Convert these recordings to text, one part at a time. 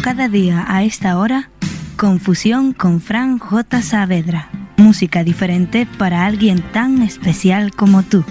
cada día a esta hora, Confusión con Fran J. Saavedra. Música diferente para alguien tan especial como tú.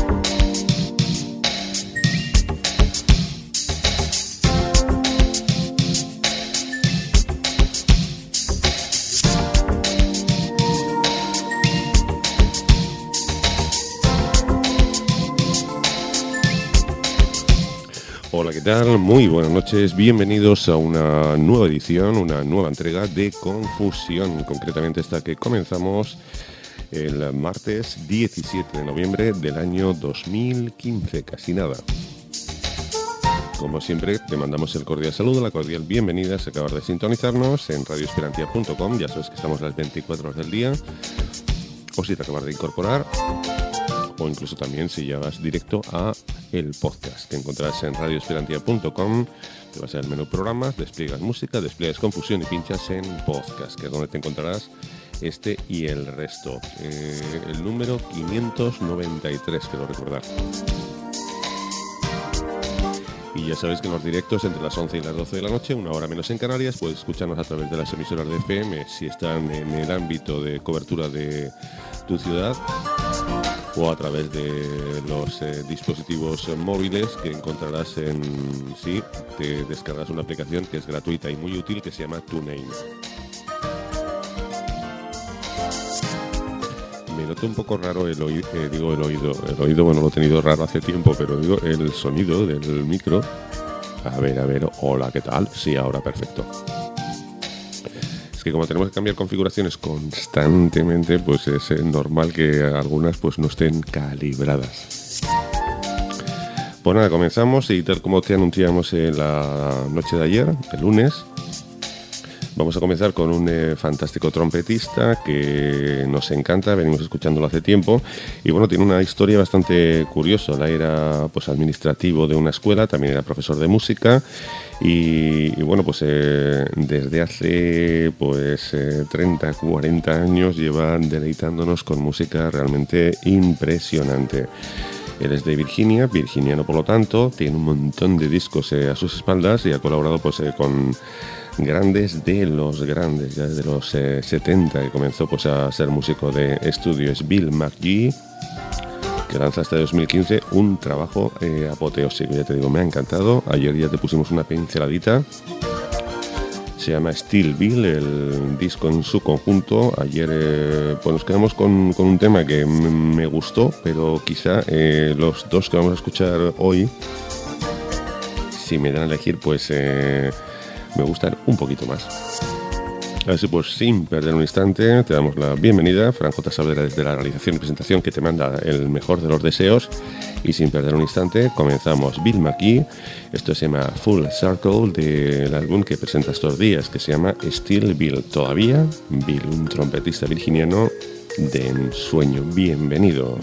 Hola, ¿qué tal? Muy buenas noches, bienvenidos a una nueva edición, una nueva entrega de Confusión, concretamente esta que comenzamos el martes 17 de noviembre del año 2015, casi nada. Como siempre, te mandamos el cordial saludo, la cordial bienvenida si acabas de sintonizarnos en radioesperantia.com, ya sabes que estamos las 24 horas del día, o si te acabas de incorporar, o incluso también si ya vas directo a el podcast que encontrarás en radioesperantia.com, te vas al menú programas, despliegas música, despliegas Confusión y pinchas en podcast, que es donde te encontrarás este y el resto. El número 593, quiero recordar. Y ya sabéis que en los directos entre las 11 y las 12 de la noche, una hora menos en Canarias, puedes escucharnos a través de las emisoras de FM si están en el ámbito de cobertura de tu ciudad, o a través de los dispositivos móviles que encontrarás te descargas una aplicación que es gratuita y muy útil que se llama TuneIn. Me noto un poco raro el oído, bueno, lo he tenido raro hace tiempo, pero digo el sonido del micro. A ver, hola, ¿qué tal? Sí, ahora perfecto. Que como tenemos que cambiar configuraciones constantemente, pues es normal que algunas pues no estén calibradas. Pues nada, comenzamos y tal como te anunciamos en la noche de ayer, el lunes, vamos a comenzar con un fantástico trompetista que nos encanta, venimos escuchándolo hace tiempo y bueno, tiene una historia bastante curiosa. Él era pues administrativo de una escuela, también era profesor de música. Y bueno, pues desde hace 30, 40 años lleva deleitándonos con música realmente impresionante. Él es de Virginia, virginiano por lo tanto, tiene un montón de discos a sus espaldas y ha colaborado con grandes de los grandes, ya desde los 70 que comenzó a ser músico de estudio. Es Bill McGee, que lanza hasta 2015 un trabajo apoteósico, ya te digo, me ha encantado. Ayer ya te pusimos una pinceladita, se llama Still Bill, el disco en su conjunto. Ayer pues nos quedamos con un tema que me gustó, pero quizá los dos que vamos a escuchar hoy, si me dan a elegir, pues me gustan un poquito más. Así pues, sin perder un instante, te damos la bienvenida, Fran J. Saavedra, desde la realización y presentación, que te manda el mejor de los deseos. Y sin perder un instante, comenzamos. Bill McGee, esto se llama Full Circle, del álbum que presenta estos días, que se llama Still Bill. Todavía Bill, un trompetista virginiano de ensueño. Bienvenido.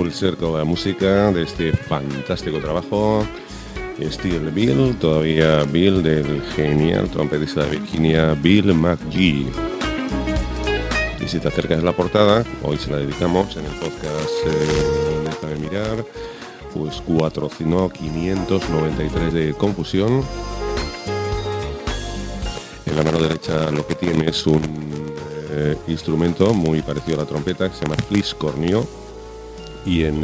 Full Circle, la música de este fantástico trabajo. Steel Bill, todavía Bill, del genial trompetista de Virginia, Bill McGee. Y si te acercas a la portada, hoy se la dedicamos en el podcast Déjame mirar, pues 593 de Confusión. En la mano derecha lo que tiene es un instrumento muy parecido a la trompeta que se llama fliscornio, y en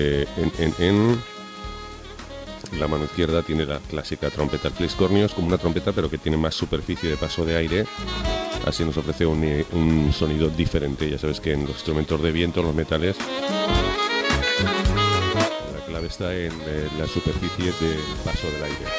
la mano izquierda tiene la clásica trompeta. El fliscornio es como una trompeta pero que tiene más superficie de paso de aire, así nos ofrece un sonido diferente. Ya sabes que en los instrumentos de viento, los metales, la clave está en la superficie del paso del aire.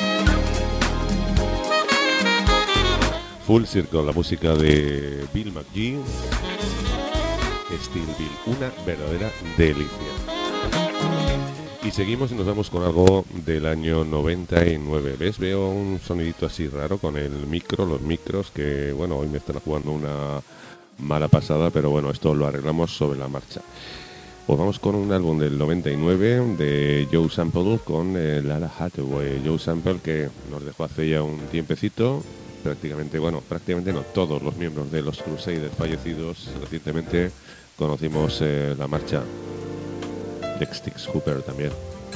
Full Circle, la música de Bill McGee, Steel Bill, una verdadera delicia. Y seguimos y nos vamos con algo del año 99. ¿Ves? Veo un sonidito así raro con el micro, los micros, que bueno, hoy me están jugando una mala pasada, pero bueno, esto lo arreglamos sobre la marcha. Pues vamos con un álbum del 99 de Joe Sample con Lalah Hathaway. Joe Sample, que nos dejó hace ya un tiempecito. Prácticamente no, todos los miembros de los Crusaders fallecidos recientemente conocimos la marcha. Styx Hooper también.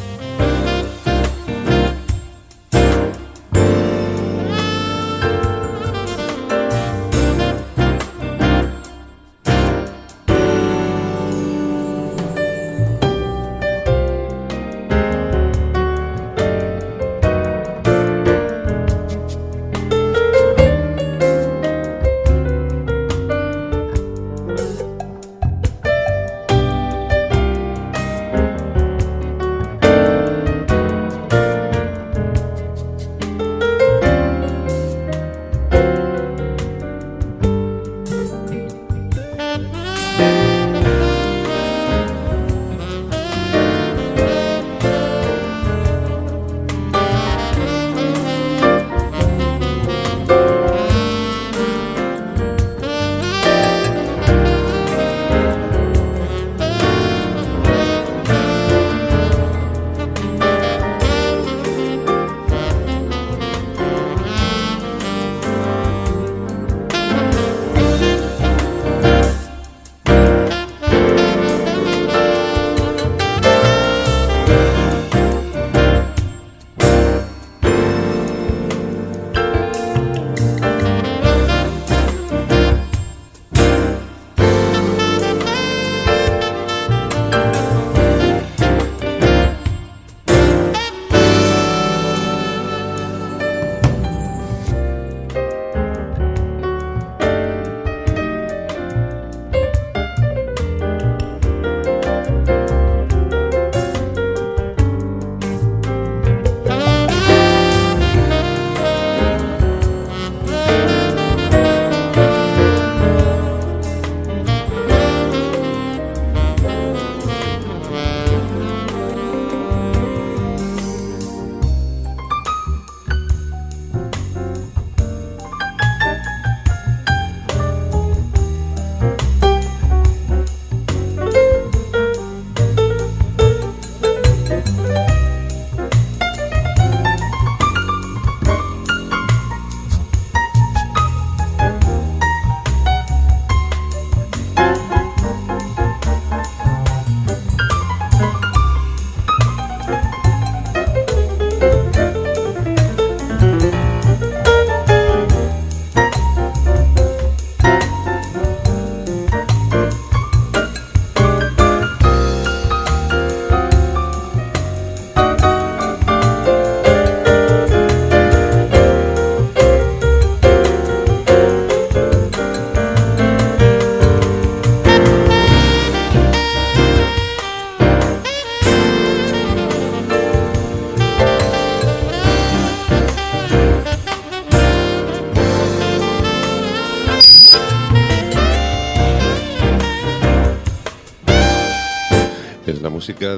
música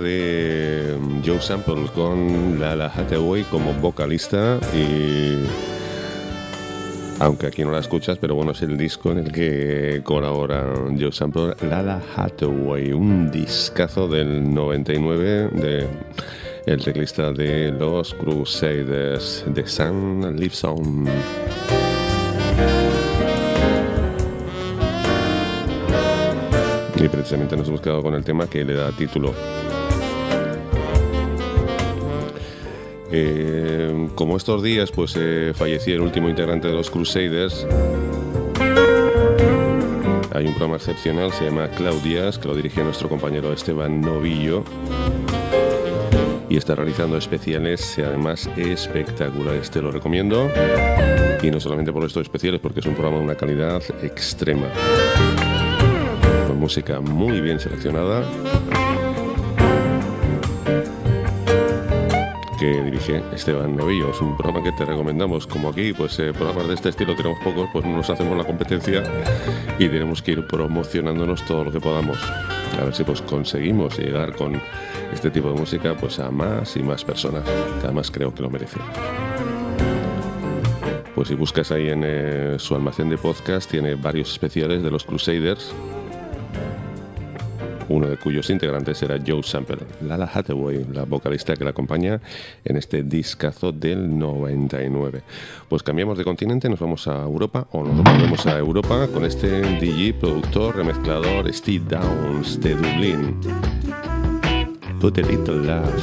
de Joe Sample con Lalah Hathaway como vocalista, y aunque aquí no la escuchas, pero bueno, es el disco en el que colabora Joe Sample, Lalah Hathaway, un discazo del 99 de el teclista de los Crusaders, The Sun Lives On. Y precisamente nos hemos quedado con el tema que le da título. Como estos días pues falleció el último integrante de los Crusaders, hay un programa excepcional, se llama Claudias, que lo dirige nuestro compañero Esteban Novillo y está realizando especiales y además espectaculares. Te lo recomiendo, y no solamente por estos especiales, porque es un programa de una calidad extrema, con música muy bien seleccionada, que dirige Esteban Novillo. Es un programa que te recomendamos. Como aquí pues programas de este estilo tenemos pocos, pues no nos hacemos la competencia y tenemos que ir promocionándonos todo lo que podamos, a ver si pues conseguimos llegar con este tipo de música pues a más y más personas, que además creo que lo merece. Pues si buscas ahí en su almacén de podcast, tiene varios especiales de los Crusaders, uno de cuyos integrantes era Joe Sample, Lalah Hathaway, la vocalista que la acompaña en este discazo del 99. Pues cambiamos de continente, nos vamos a Europa, o nos volvemos a Europa con este DJ, productor, remezclador Steve Downs de Dublín. Put a Little Love.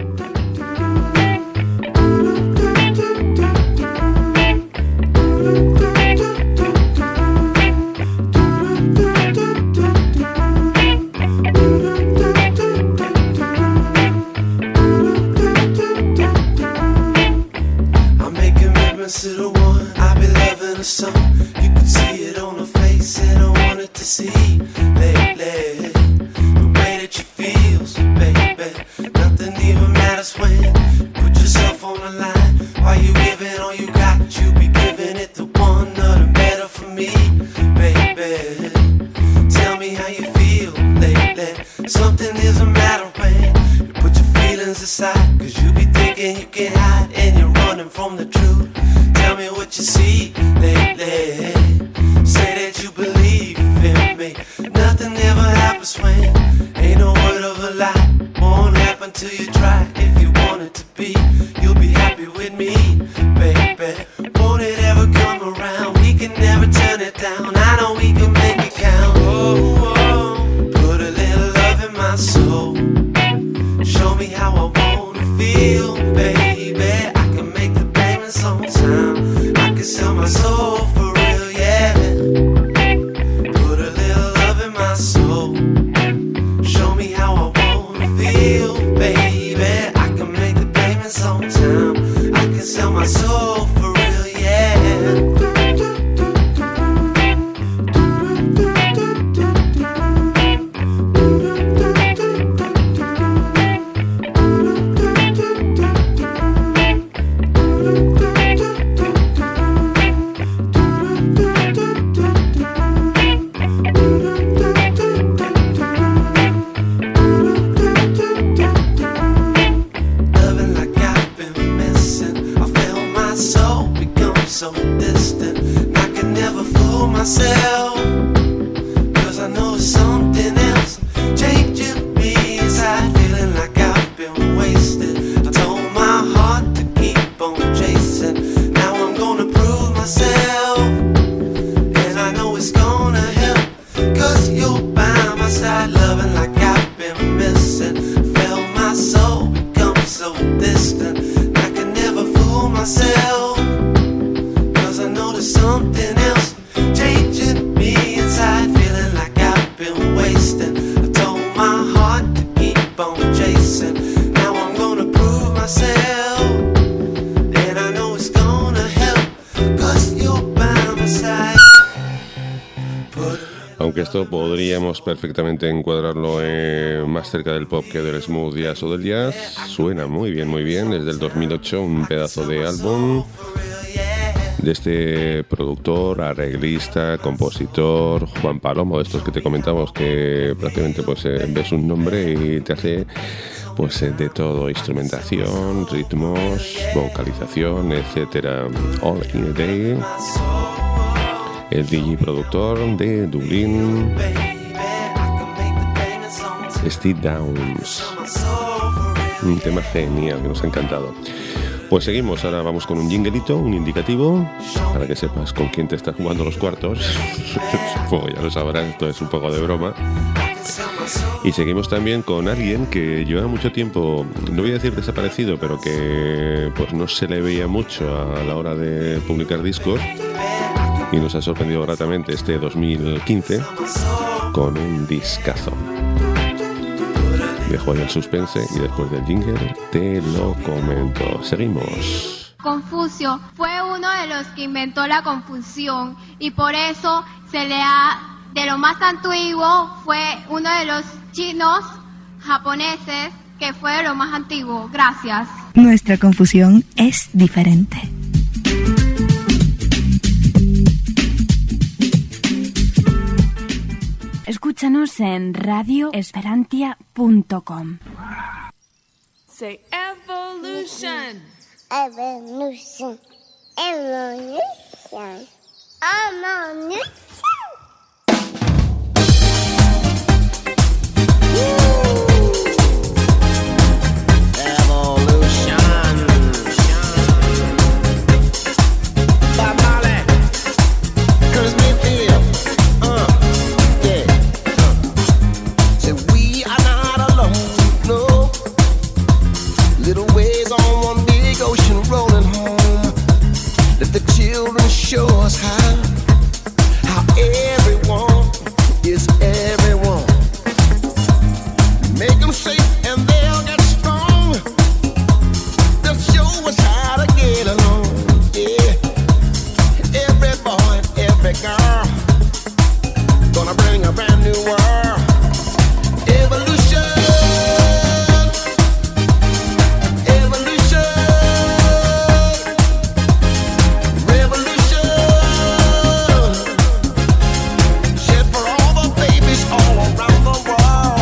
To the one I be loving a song, you could see it on her face, and I wanted to see lately the way that you feels, baby. Nothing even matters when you put yourself on the line. While you giving all you got, you be giving it to one, nothing better for me, baby. Tell me how you feel lately. Something isn't matter when you put your feelings aside, 'cause you be thinking you can hide and you're running from the truth. Tell me what you see lately. Say that you believe in me. Nothing ever happens when ain't no word of a lie. Won't happen till you try. If you want it to be, you'll be happy with me, baby. Won't it ever come around? We can never turn it down. I know we can make it count. Oh, oh. Put a little love in my soul. Show me how I wanna feel, baby. I can make the payments on time. I can sell my soul for real, yeah. Put a little love in my soul. Show me how I wanna feel, baby. I can make the payments on time. I can sell my soul for real, yeah. So distant, I can never fool myself, 'cause I know something else changing me inside, feeling like I've been wasted. I told my heart to keep on chasing. Now I'm gonna prove myself, and I know it's gonna help, 'cause you're by my side, loving like I've been missing. Felt my soul become so distant, I can never fool myself. Something else changing me inside, feeling like I've been wasting. I told my heart to keep on chasing. Now I'm gonna prove myself, and I know it's gonna help, 'cause you're by my side. Aunque esto podríamos perfectamente encuadrarlo más cerca del pop que del smooth jazz o del jazz, suena muy bien, desde el 2008, un pedazo de álbum de este productor, arreglista, compositor, Juan Palomo, de estos que te comentamos, que prácticamente pues ves un nombre y te hace pues de todo, instrumentación, ritmos, vocalización, etcétera. All in a Day, el DJ productor de Dublín, Steve Downs. Un tema genial que nos ha encantado. Pues seguimos, ahora vamos con un jinglito, un indicativo, para que sepas con quién te estás jugando los cuartos. Supongo ya lo sabrás, esto es un poco de broma. Y seguimos también con alguien que lleva mucho tiempo, no voy a decir desaparecido, pero que pues no se le veía mucho a la hora de publicar discos, y nos ha sorprendido gratamente este 2015 con un discazo. Dejo ahí el suspense y después del jingle te lo comento. Seguimos. Confucio fue uno de los que inventó la confusión y por eso se le ha, de lo más antiguo, fue uno de los chinos japoneses que fue de lo más antiguo. Gracias. Nuestra confusión es diferente. Escúchanos en radioesperantia.com. Say evolution. Evolution. Evolution. Evolution. Show us how everyone is everyone. Make them safe and they'll get strong. They'll show us how to get along. Yeah, every boy and every girl gonna bring a brand new world. Evolution.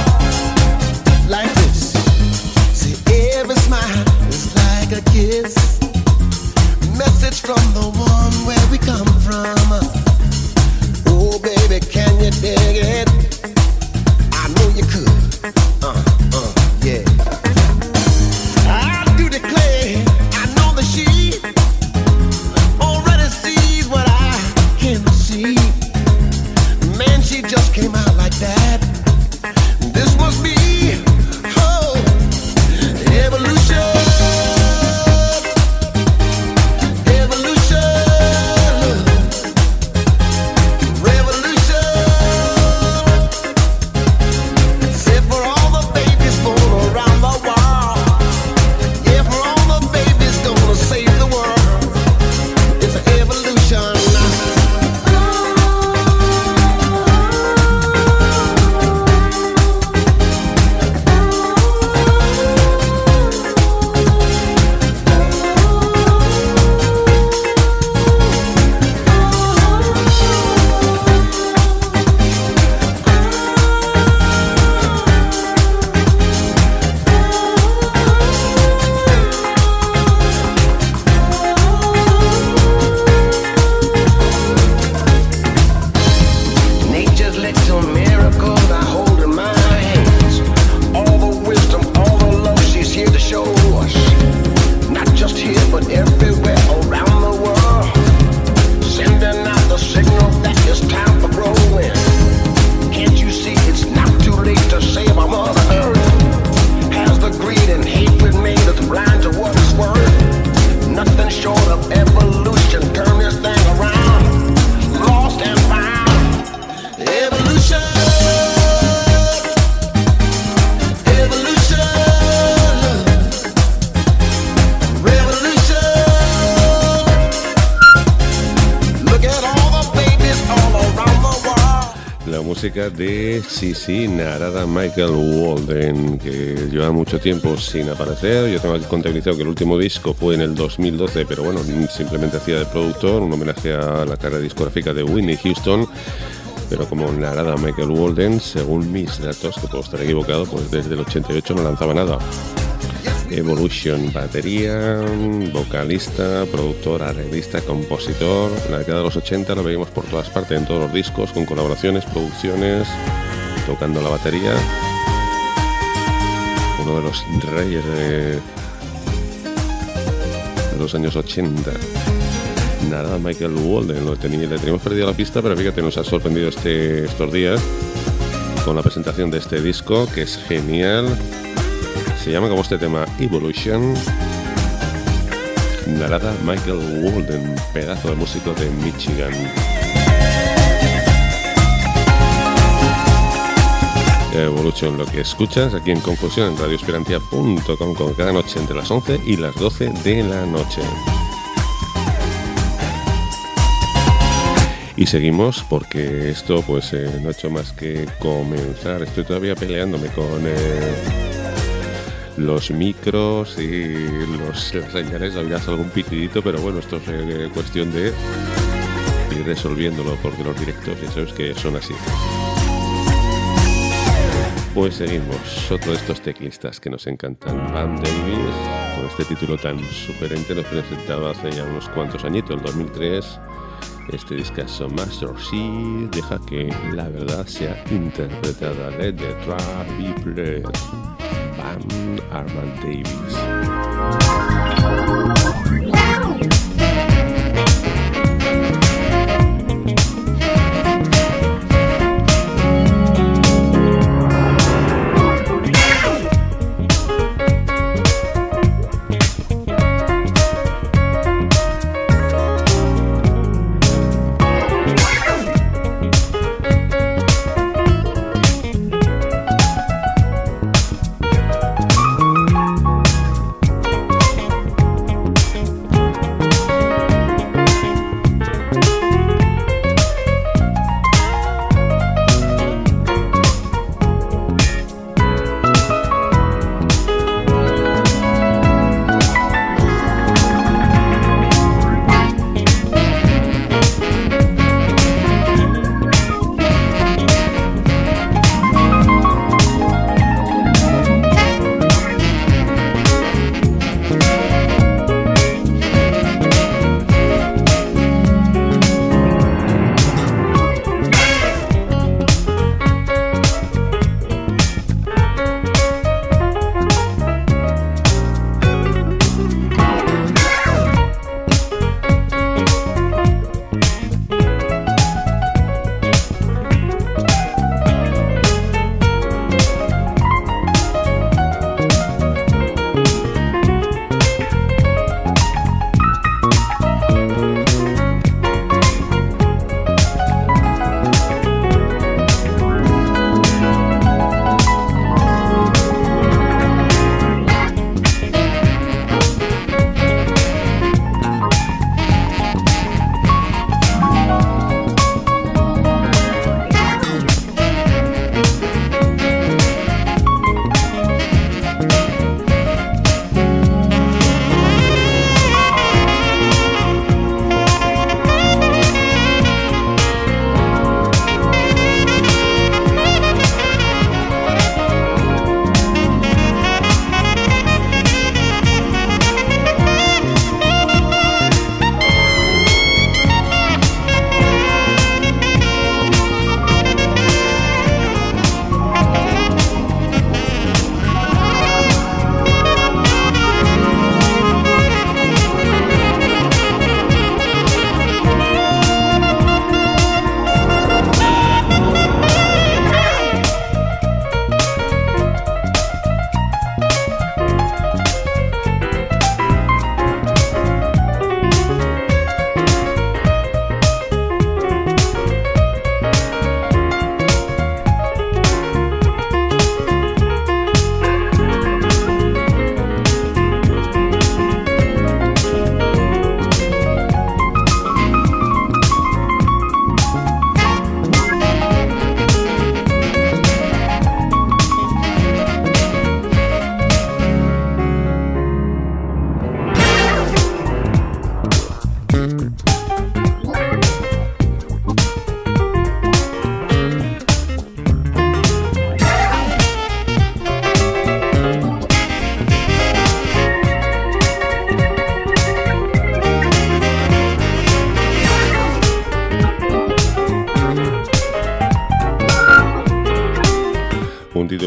Kiss. música de Narada Michael Walden, que lleva mucho tiempo sin aparecer. Yo tengo aquí contabilizado que el último disco fue en el 2012, pero bueno, simplemente hacía de productor, un homenaje a la carrera discográfica de Whitney Houston. Pero como Narada Michael Walden, según mis datos, que puedo estar equivocado, pues desde el 88 no lanzaba nada. Evolution, batería, vocalista, productor, arreglista, compositor. En la década de los 80 lo veíamos por todas partes, en todos los discos, con colaboraciones, producciones, tocando la batería. Uno de los reyes de los años 80. Nada, Michael Walden, le teníamos perdido la pista, pero fíjate, nos ha sorprendido estos días con la presentación de este disco, que es genial. Se llama como este tema Evolution. Narada Michael Walden, pedazo de músico de Michigan. Evolution, lo que escuchas aquí en Confusión en radioesperantia.com, con cada noche entre las 11 y las 12 de la noche. Y seguimos porque esto pues no ha hecho más que comenzar. Estoy todavía peleándome con los micros y las señales. Oirás algún pitidito, pero bueno, esto es cuestión de ir resolviéndolo, porque los directos ya sabes que son así. Pues seguimos, otro de estos teclistas que nos encantan, Bam Davis, con este título tan sugerente, nos presentaba hace ya unos cuantos añitos, el 2003, este discazo Master C. Deja que la verdad sea interpretada. Let the track be played. Bam Arman Davis.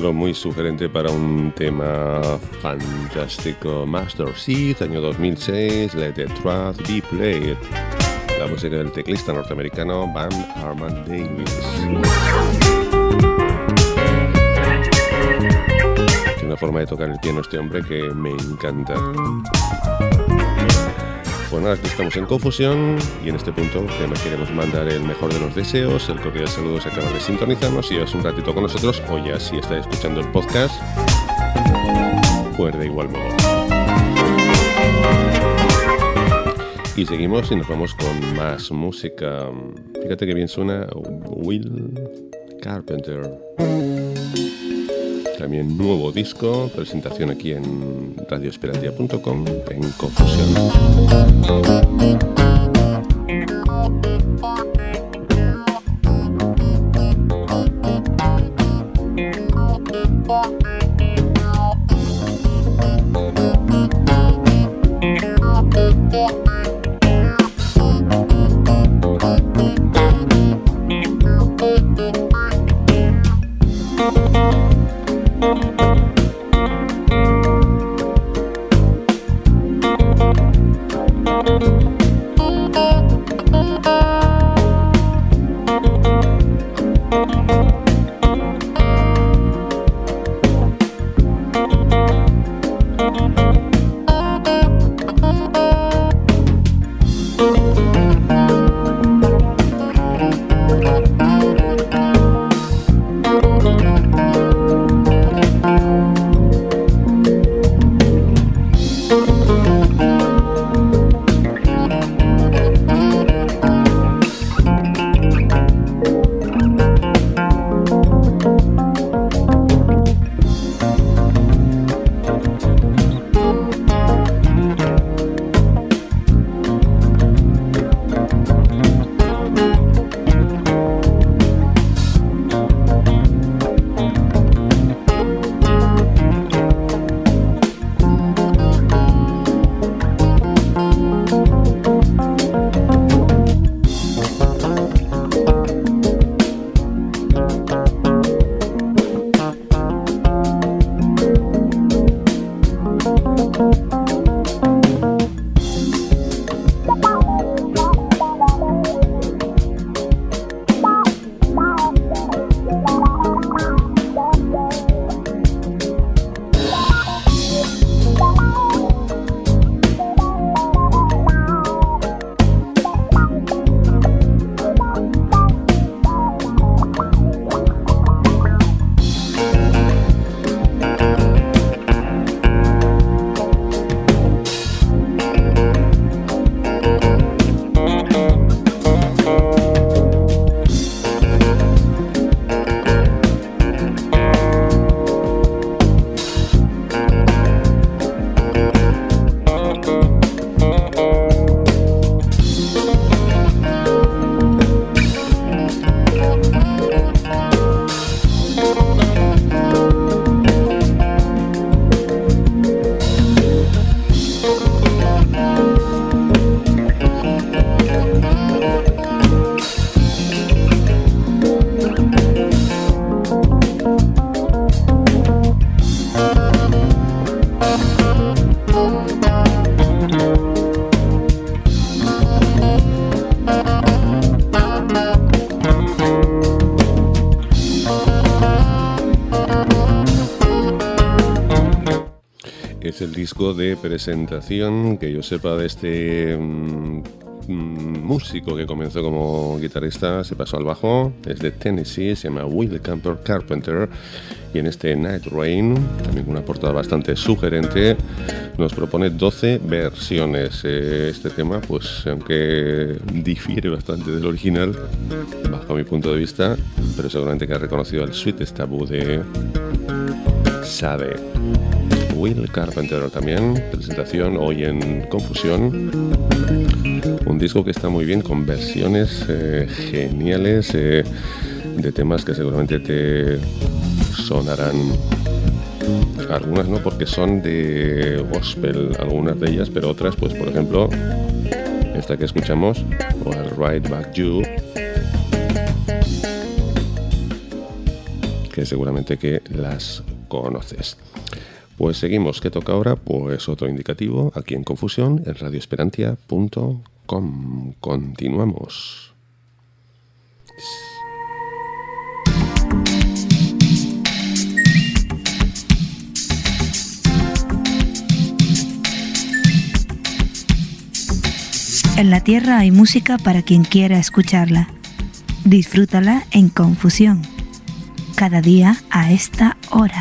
título muy sugerente para un tema fantástico. Master Seed, año 2006, Let the Truth Be Played. La música del teclista norteamericano Van Harman Davis. Tiene una forma de tocar el piano este hombre que me encanta. Bueno, aquí estamos en Confusión y en este punto además queremos mandar el mejor de los deseos, el cordial saludos a cada de sintonizarnos. Si llevas un ratito con nosotros o ya si estáis escuchando el podcast, pues de igual modo. Y seguimos y nos vamos con más música. Fíjate que bien suena Will Carpenter. También nuevo disco, presentación aquí en radioesperatia.com en Confusión. Es el disco de presentación que yo sepa de este músico que comenzó como guitarrista, se pasó al bajo, es de Tennessee, se llama Will Carpenter, y en este Night Rain, también con una portada bastante sugerente, nos propone 12 versiones. Este tema, pues aunque difiere bastante del original, bajo mi punto de vista, pero seguramente que ha reconocido el Sweetest Taboo de Sade. Will Carpenter también, presentación hoy en Confusión. Un disco que está muy bien, con versiones geniales de temas que seguramente te sonarán. Algunas no, porque son de gospel, algunas de ellas, pero otras, pues por ejemplo, esta que escuchamos, o el Right Back You, que seguramente que las conoces. Pues seguimos. ¿Qué toca ahora? Pues otro indicativo aquí en Confusión, en radioesperantia.com. Continuamos. En la Tierra hay música para quien quiera escucharla. Disfrútala en Confusión. Cada día a esta hora.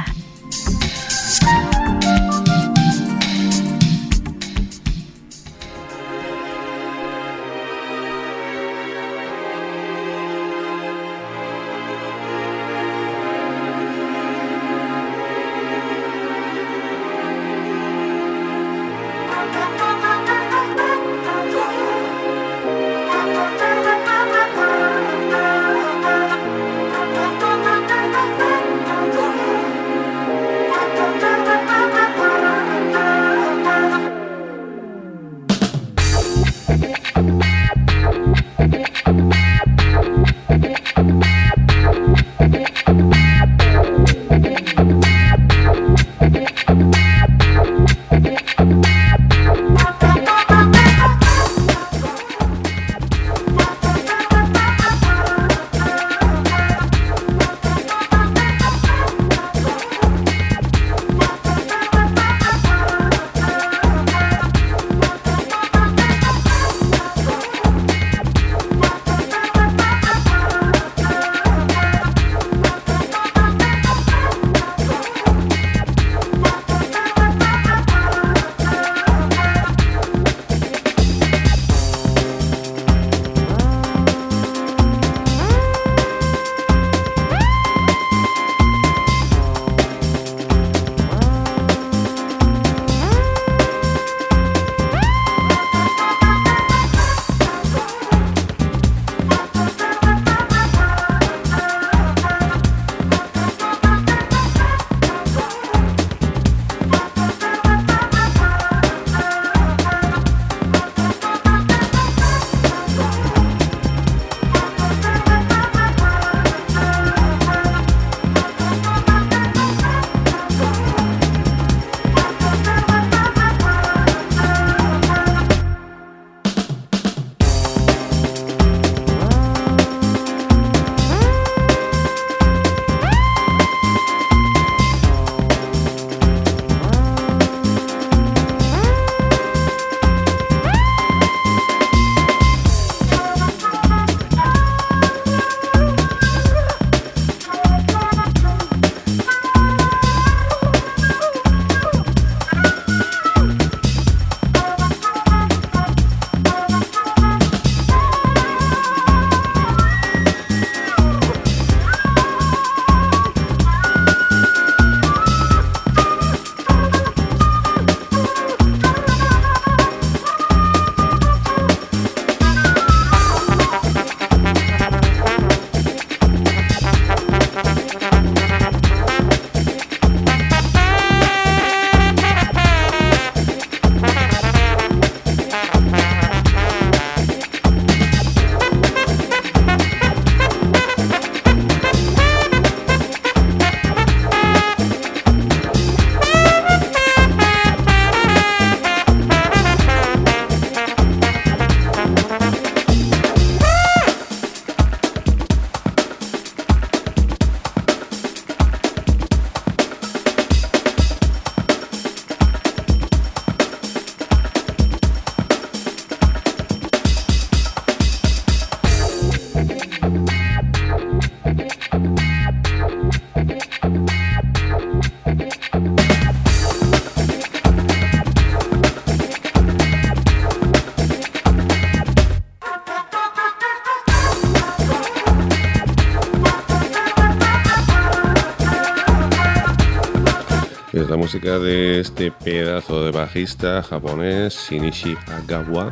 Es la música de este pedazo de bajista japonés, Shinichi Agawa,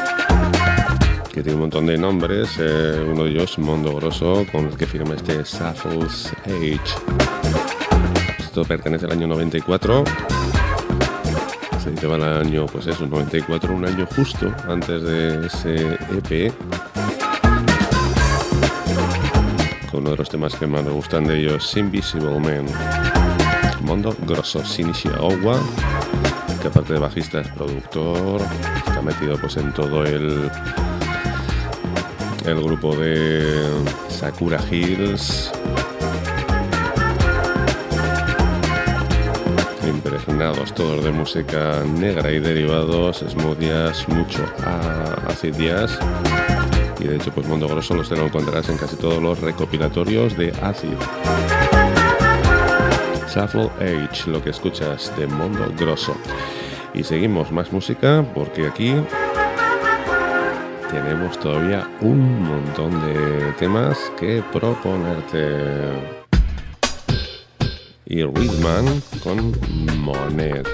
que tiene un montón de nombres, uno de ellos Mondo Grosso, con el que firma este Sappho's Age. Esto pertenece al año 94, se editaba el año, pues eso, 94, un año justo antes de ese EP. con uno de los temas que más me gustan de ellos, Invisible Man. Mondo Grosso, Shinichi Owa, que aparte de bajista es productor, está metido pues en todo el grupo de Sakura Hills, impregnados todos de música negra y derivados, smooth jazz, mucho acid jazz, y de hecho pues Mondo Grosso los te lo encontrarás en casi todos los recopilatorios de acid. Shuffle Age, lo que escuchas de Mondo Grosso. Y seguimos más música porque aquí tenemos todavía un montón de temas que proponerte. Y Rhythman con Monet.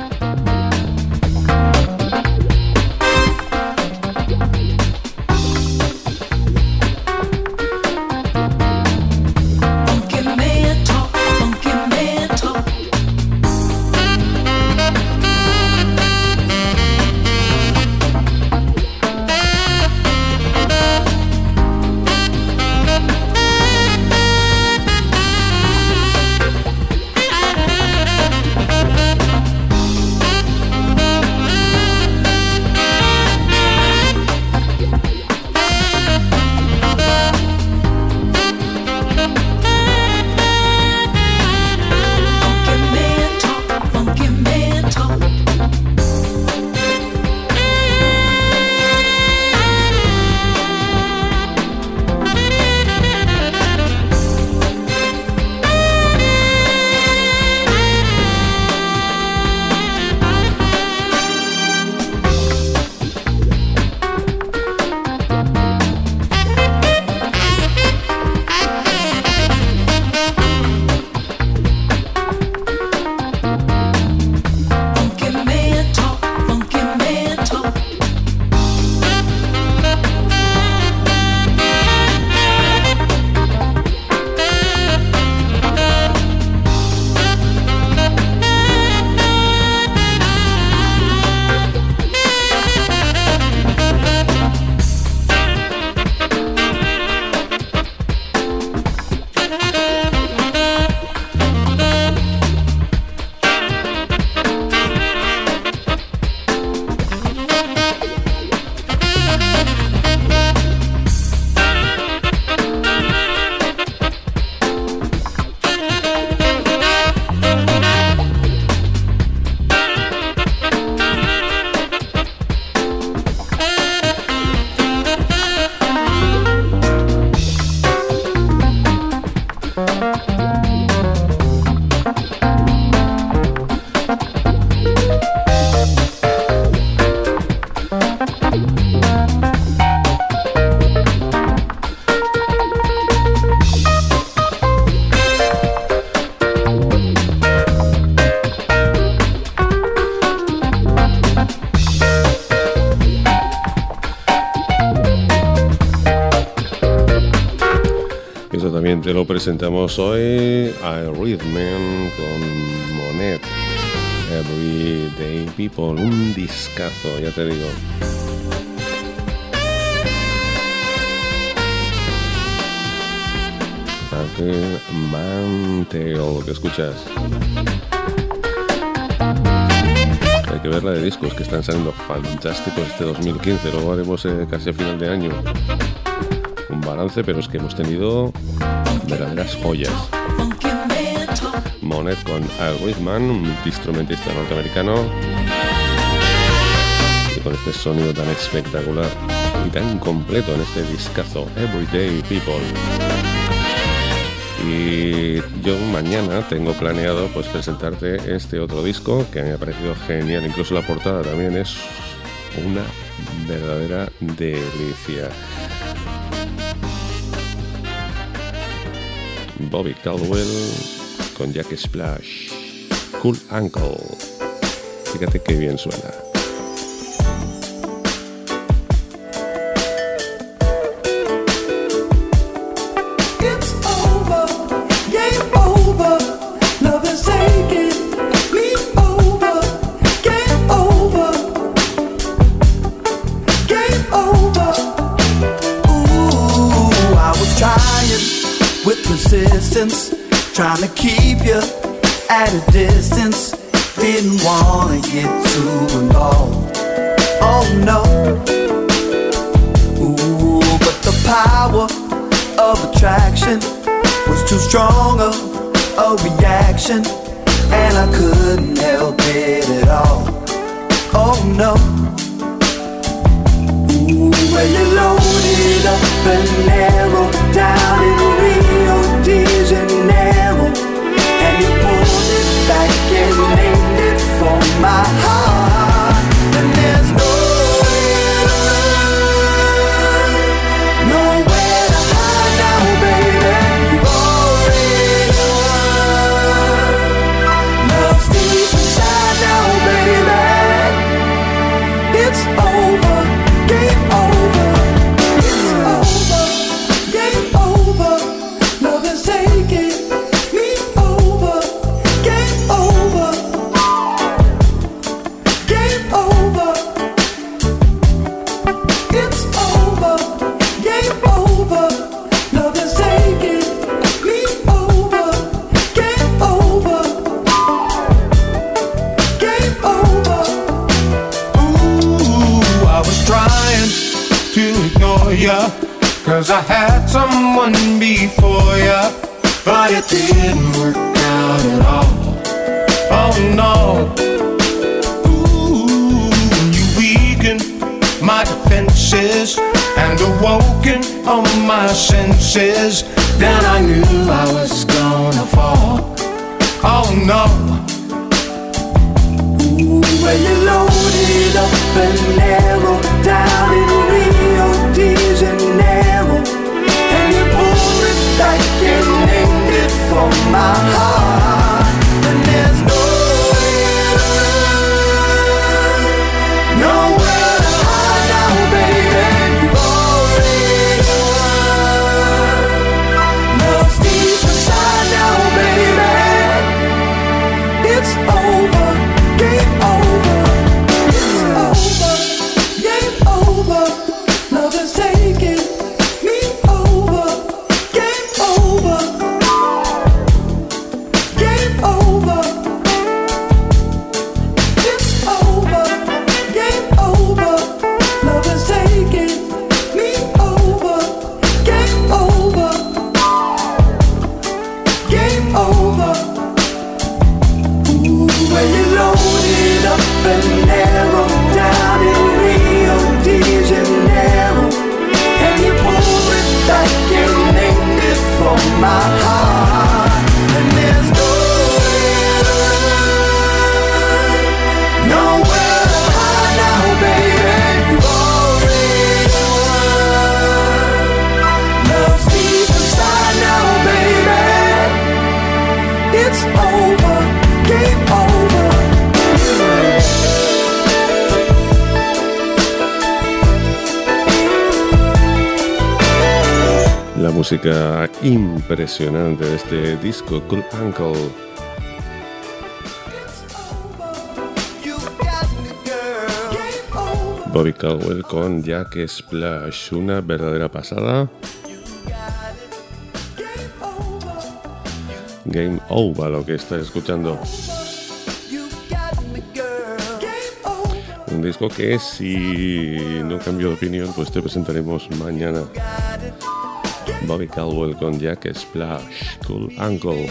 Te lo presentamos hoy a Rhythman con Monet, Everyday People, un discazo, ya te digo. Mantel, que escuchas. Hay que ver la de discos que están saliendo fantásticos este 2015, luego haremos casi a final de año un balance, pero es que hemos tenido verdaderas joyas. Monet con Al Rhythman, un instrumentista norteamericano, y con este sonido tan espectacular y tan completo en este discazo, Everyday People. Y yo mañana tengo planeado pues presentarte este otro disco que me ha parecido genial, incluso la portada también es una verdadera delicia. Bobby Caldwell con Jack Splash, Cool Uncle. Fíjate qué bien suena. Trying insistence, trying to keep you at a distance. Didn't wanna get too involved. Oh no. Ooh, but the power of attraction was too strong of a reaction, and I couldn't help it at all. Oh no. Ooh, when you loaded up and narrowed down in Rio de Janeiro, and you pulled it back and named it for my heart, and there's nowhere to run, nowhere to hide now, baby. You've already won. Love's deep inside now, baby. It's over, game over. It's over, game over. Love is taking me over. Game over, game over. It's over, game over. Love is taking me over. Game over, game over. Ooh, I was trying to ignore ya, 'cause I had someone before ya, but it didn't work out at all. Oh no. Ooh, you weakened my defenses and awoken all my senses. Then I knew I was gonna fall. Oh no. Ooh, when you loaded up and narrowed down in Rio de Janeiro, and you pulled it back and named it for my heart, and there's nowhere to run, nowhere to hide now, baby. You've already won. Love's deep inside now, baby. It's over, game over. It's over, game over. Love is taking me over. Game over, game over. It's over, game over. Love is taking me over. Game over, game over. Ooh, when you loaded up and narrowed down in Rio de Janeiro, and you pulled it back and named it for my heart, and there's nowhere to run, nowhere to hide now, baby. You've already won. Love's deep inside now, baby. It's over, game over. La música impresionante de este disco, Cool Uncle. Bobby Caldwell con Jack Splash, una verdadera pasada. Game Over, lo que está escuchando. Un disco que, si no cambio de opinión, pues te presentaremos mañana. Bobby Caldwell con Jack Splash, Cool Uncle.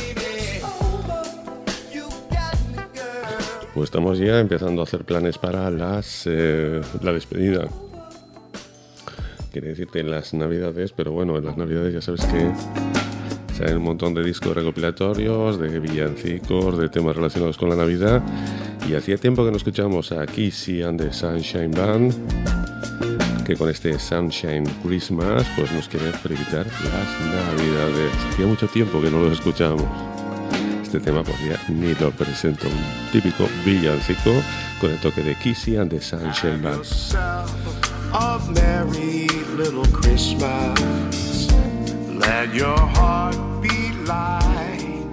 Pues estamos ya empezando a hacer planes para la despedida. Quiere decirte en las navidades, pero bueno, en las navidades ya sabes que salen un montón de discos recopilatorios, de villancicos, de temas relacionados con la Navidad. Y hacía tiempo que no escuchamos a Kissy and the Sunshine Band, que con este Sunshine Christmas pues nos quiere felicitar las Navidades. Hacía mucho tiempo que no los escuchábamos. Este tema pues ya ni lo presento, un típico villancico con el toque de Kissy and the Sunshine Band. A merry little Christmas, let your heart be light.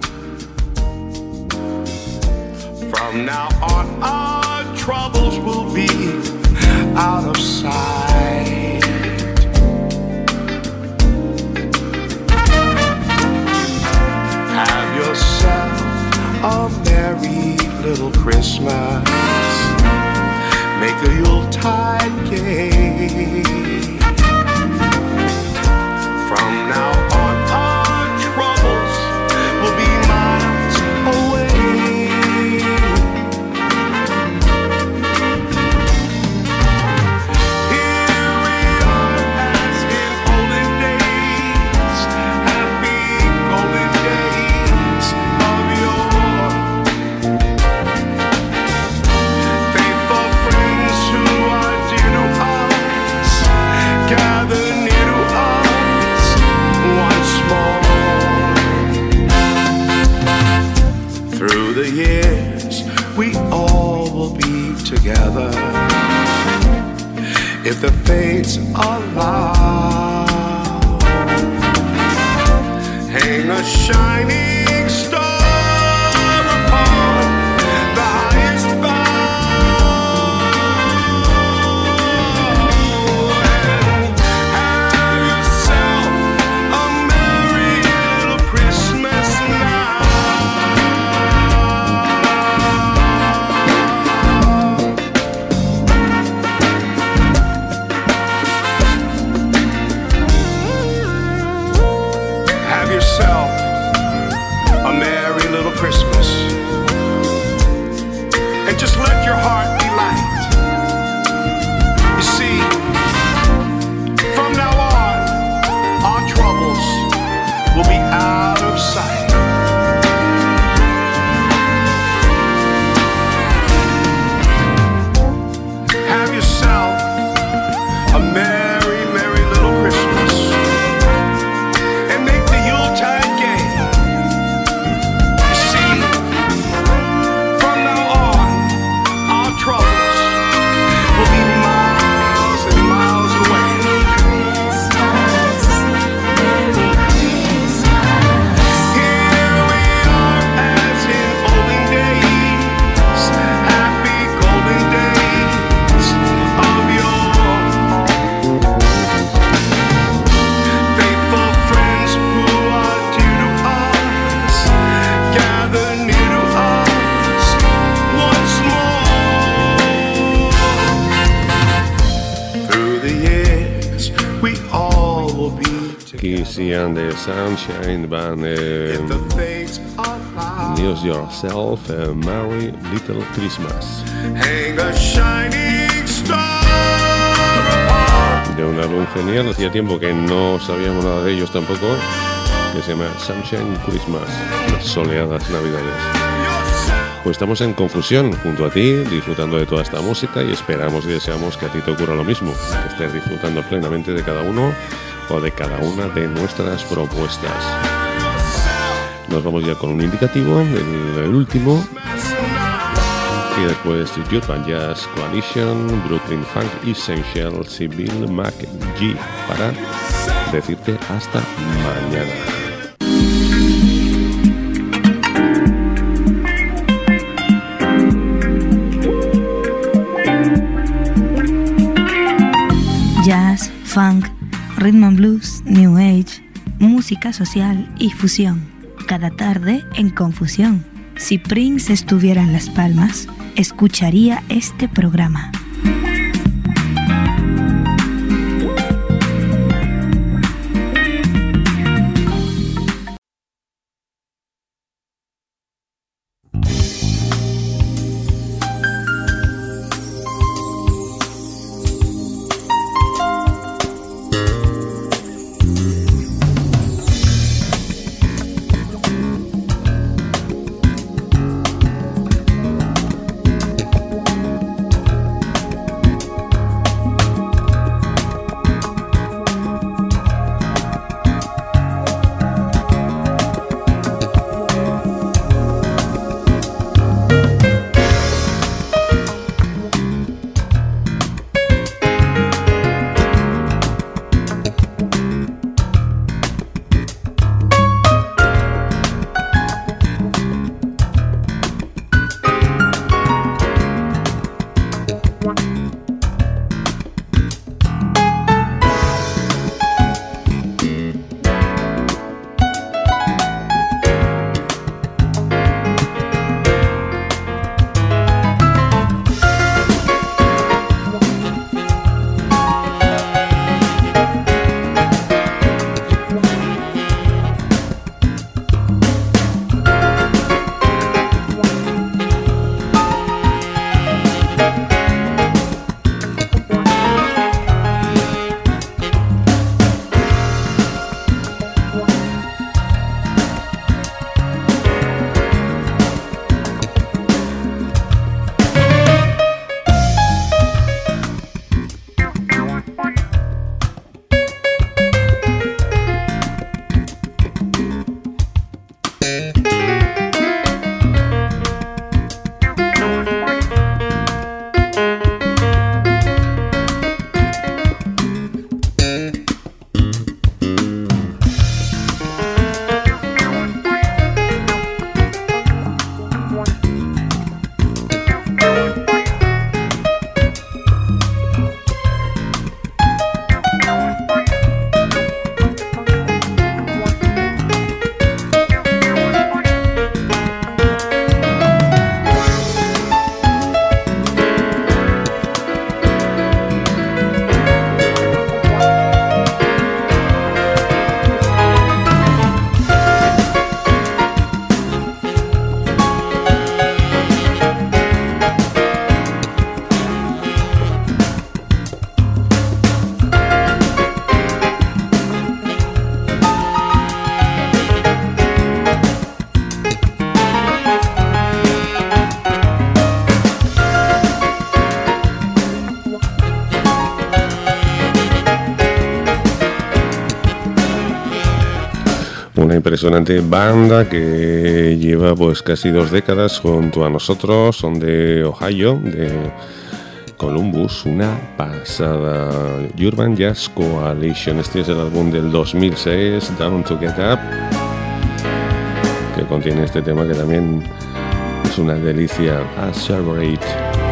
From now on our troubles will be out of sight. yourself a merry little Christmas. Make the Yuletide gay. From now on, our troubles will be miles away. Here we are as in olden days, happy golden days of yore. Faithful friends who are dear to us, gather near to us once more. Through the years, we all will be together, if the fates allow. Hang a shining star upon the highest bough, and have yourself a merry little Christmas now. Have yourself a merry little Christmas, and just let your heart be light. You see, from now on, our troubles will be out of sight. Have yourself a merry, merry little Christmas, and make the Yuletide gay. You see, from now on, our troubles will be miles and miles away. Here we are as in olden days, happy golden days of yore. Faithful friends who are dear to us, gather near to us once more. Through the years, we all will be Kissy and the Sunshine Band. if the fates allow. Use yourself a merry little Christmas. Hang a shining star upon. De un álbum genial, hacía tiempo que no sabíamos nada de ellos tampoco, que se llama Sunshine Christmas, las soleadas navidades. Pues estamos en Confusión junto a ti, disfrutando de toda esta música, y esperamos y deseamos que a ti te ocurra lo mismo, que estés disfrutando plenamente de cada uno o de cada una de nuestras propuestas. Nos vamos ya con un indicativo, el último, y después Urban Jazz Coalition, Brooklyn Funk Essential, Sibyl McGee, para decirte hasta mañana. Jazz, funk, rhythm and blues, new age, música social y fusión. Cada tarde en Confusión. Si Prince estuviera en Las Palmas, escucharía este programa. Una impresionante banda que lleva pues casi 2 décadas junto a nosotros. Son de Ohio, de Columbus, una pasada. Urban Jazz Coalition. Este es el álbum del 2006, Down to Get Up, que contiene este tema que también es una delicia, Accelerate.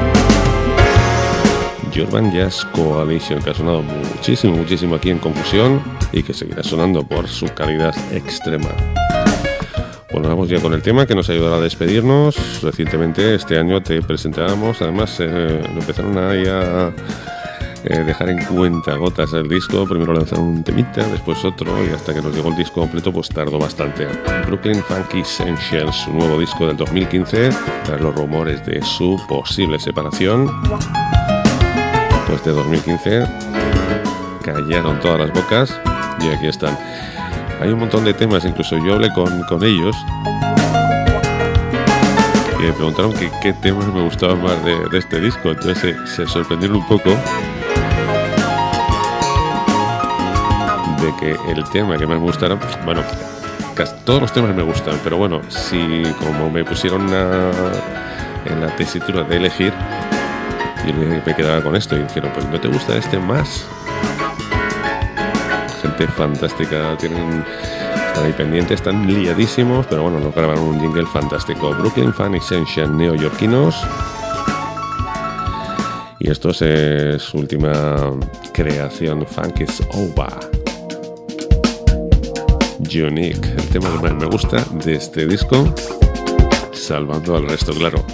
Urban Jazz Coalition, que ha sonado muchísimo aquí en Confusión y que seguirá sonando por su calidad extrema. Bueno, vamos ya con el tema que nos ayudará a despedirnos. Recientemente, este año, te presentábamos, además lo empezaron a dejar en cuenta gotas el disco. Primero lanzaron un temita, después otro, y hasta que nos llegó el disco completo pues tardó bastante. Brooklyn Funk Essentials, su nuevo disco del 2015, tras los rumores de su posible separación. Pues de 2015 callaron todas las bocas y aquí están. Hay un montón de temas, incluso yo hablé con ellos y me preguntaron qué temas me gustaban más de este disco. Entonces se sorprendieron un poco de que el tema que más me gustara, bueno, casi todos los temas me gustan, pero bueno, si como me pusieron en la tesitura de elegir, yo me quedaba con esto y dijeron, pues ¿no te gusta este más? Gente fantástica, están ahí pendientes, están liadísimos, pero bueno, nos grabaron un jingle fantástico. Brooklyn Funk Essentials, neoyorquinos. Y esto es su última creación, Funk is Over. Unique, el tema que más me gusta de este disco, salvando al resto, claro.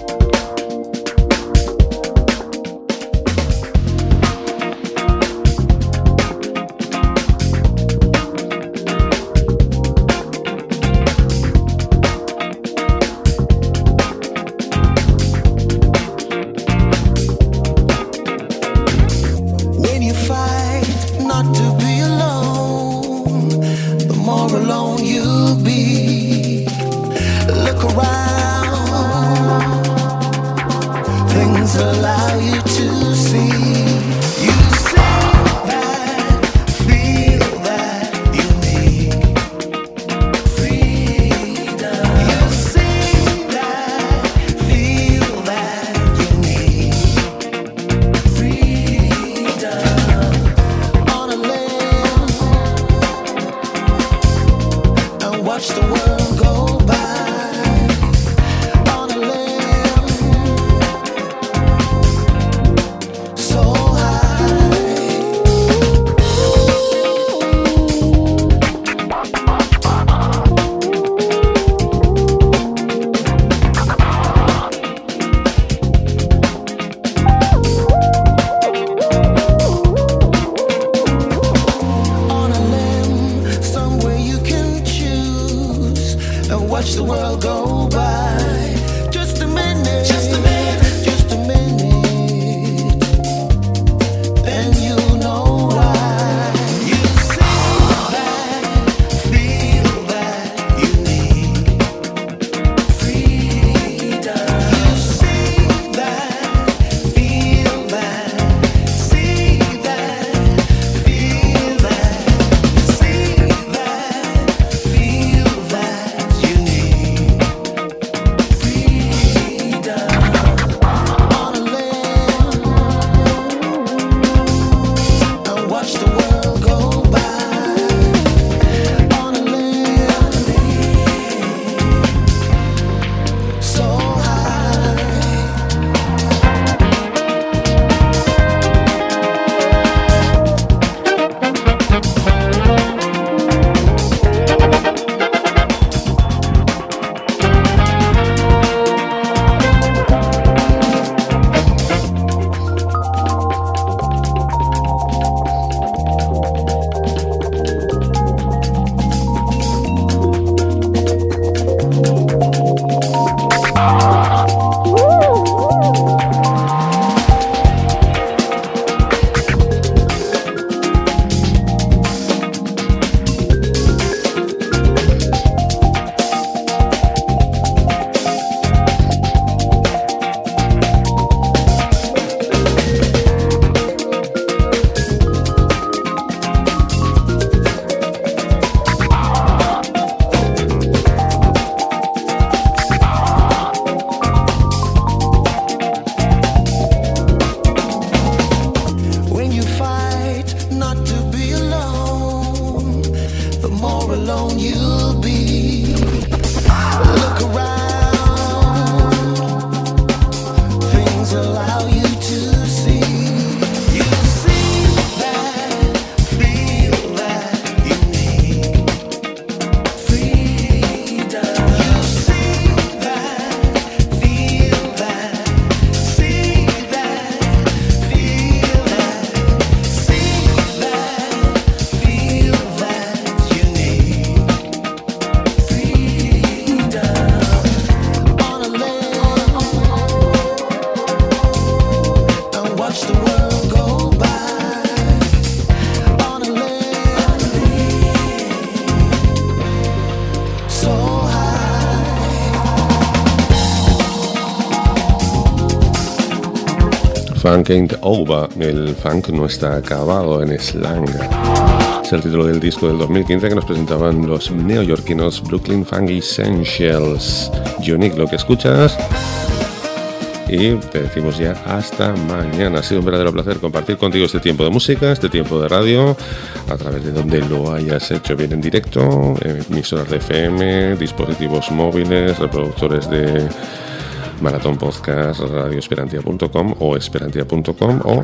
Funk Ain't Over, el funk no está acabado en slang. Es el título del disco del 2015 que nos presentaban los neoyorquinos Brooklyn Funk Essentials. Unique lo que escuchas. Y te decimos ya hasta mañana. Ha sido un verdadero placer compartir contigo este tiempo de música, este tiempo de radio, a través de donde lo hayas hecho bien en directo, emisoras de FM, dispositivos móviles, reproductores de Maratón Podcast, radioesperantia.com o esperantia.com, o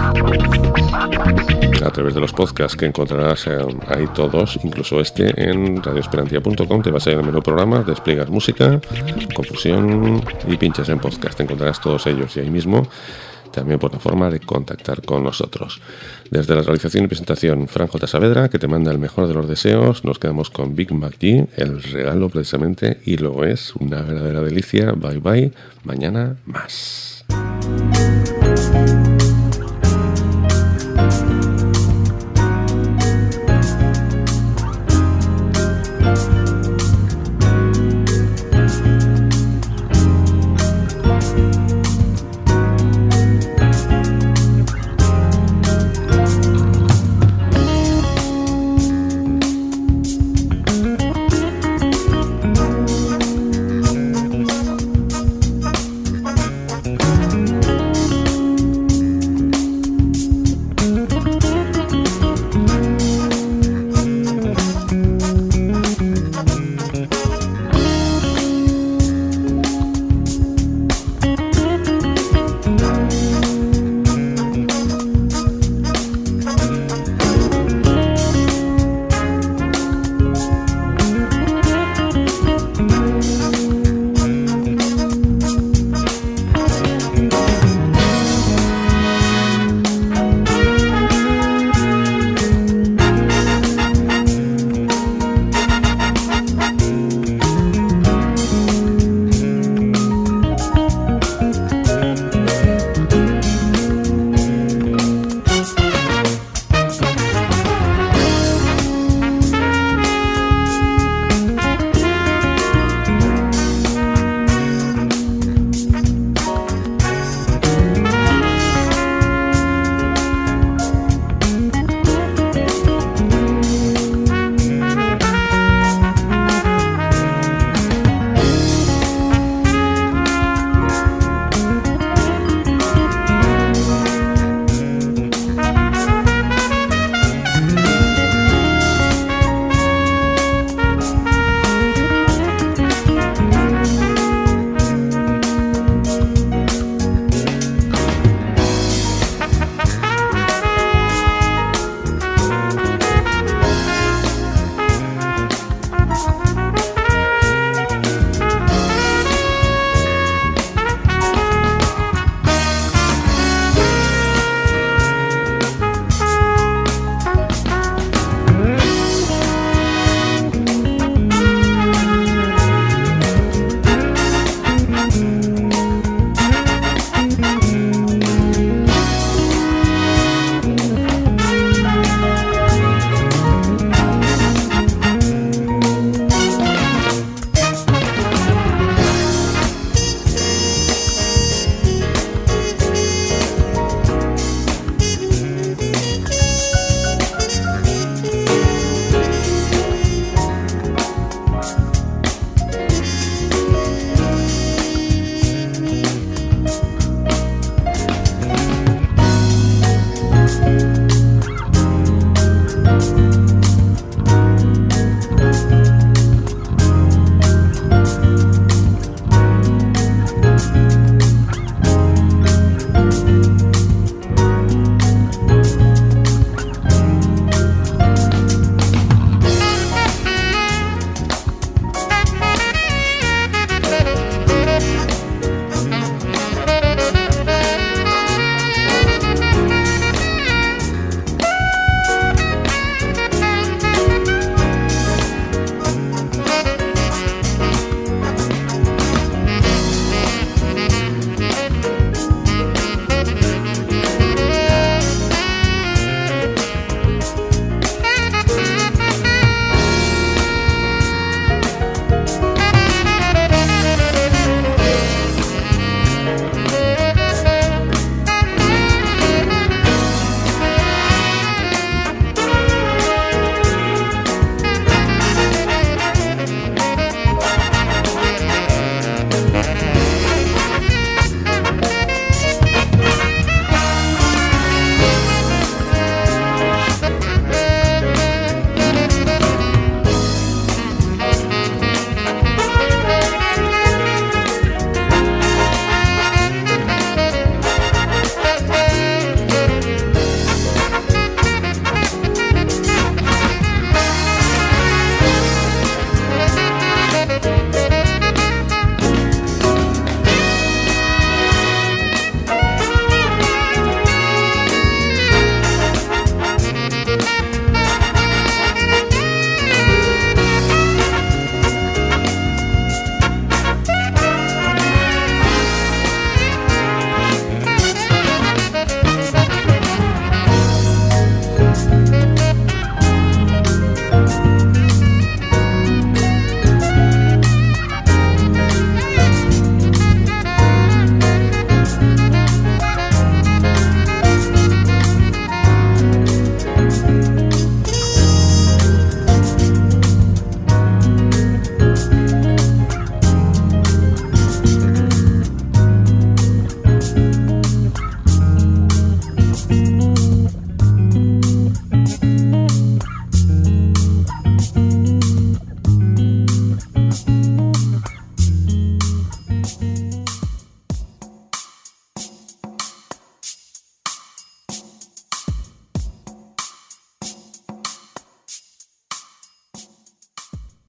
a través de los podcasts que encontrarás ahí todos, incluso este, en radioesperantia.com. Te vas a ir al menú programas, despliegas música, confusión y pinchas en podcast. Te encontrarás todos ellos y ahí mismo también por la forma de contactar con nosotros. Desde la realización y presentación, Fran J. Saavedra, que te manda el mejor de los deseos. Nos quedamos con Big Mac G, el regalo precisamente, y lo es, una verdadera delicia. Bye bye, mañana más.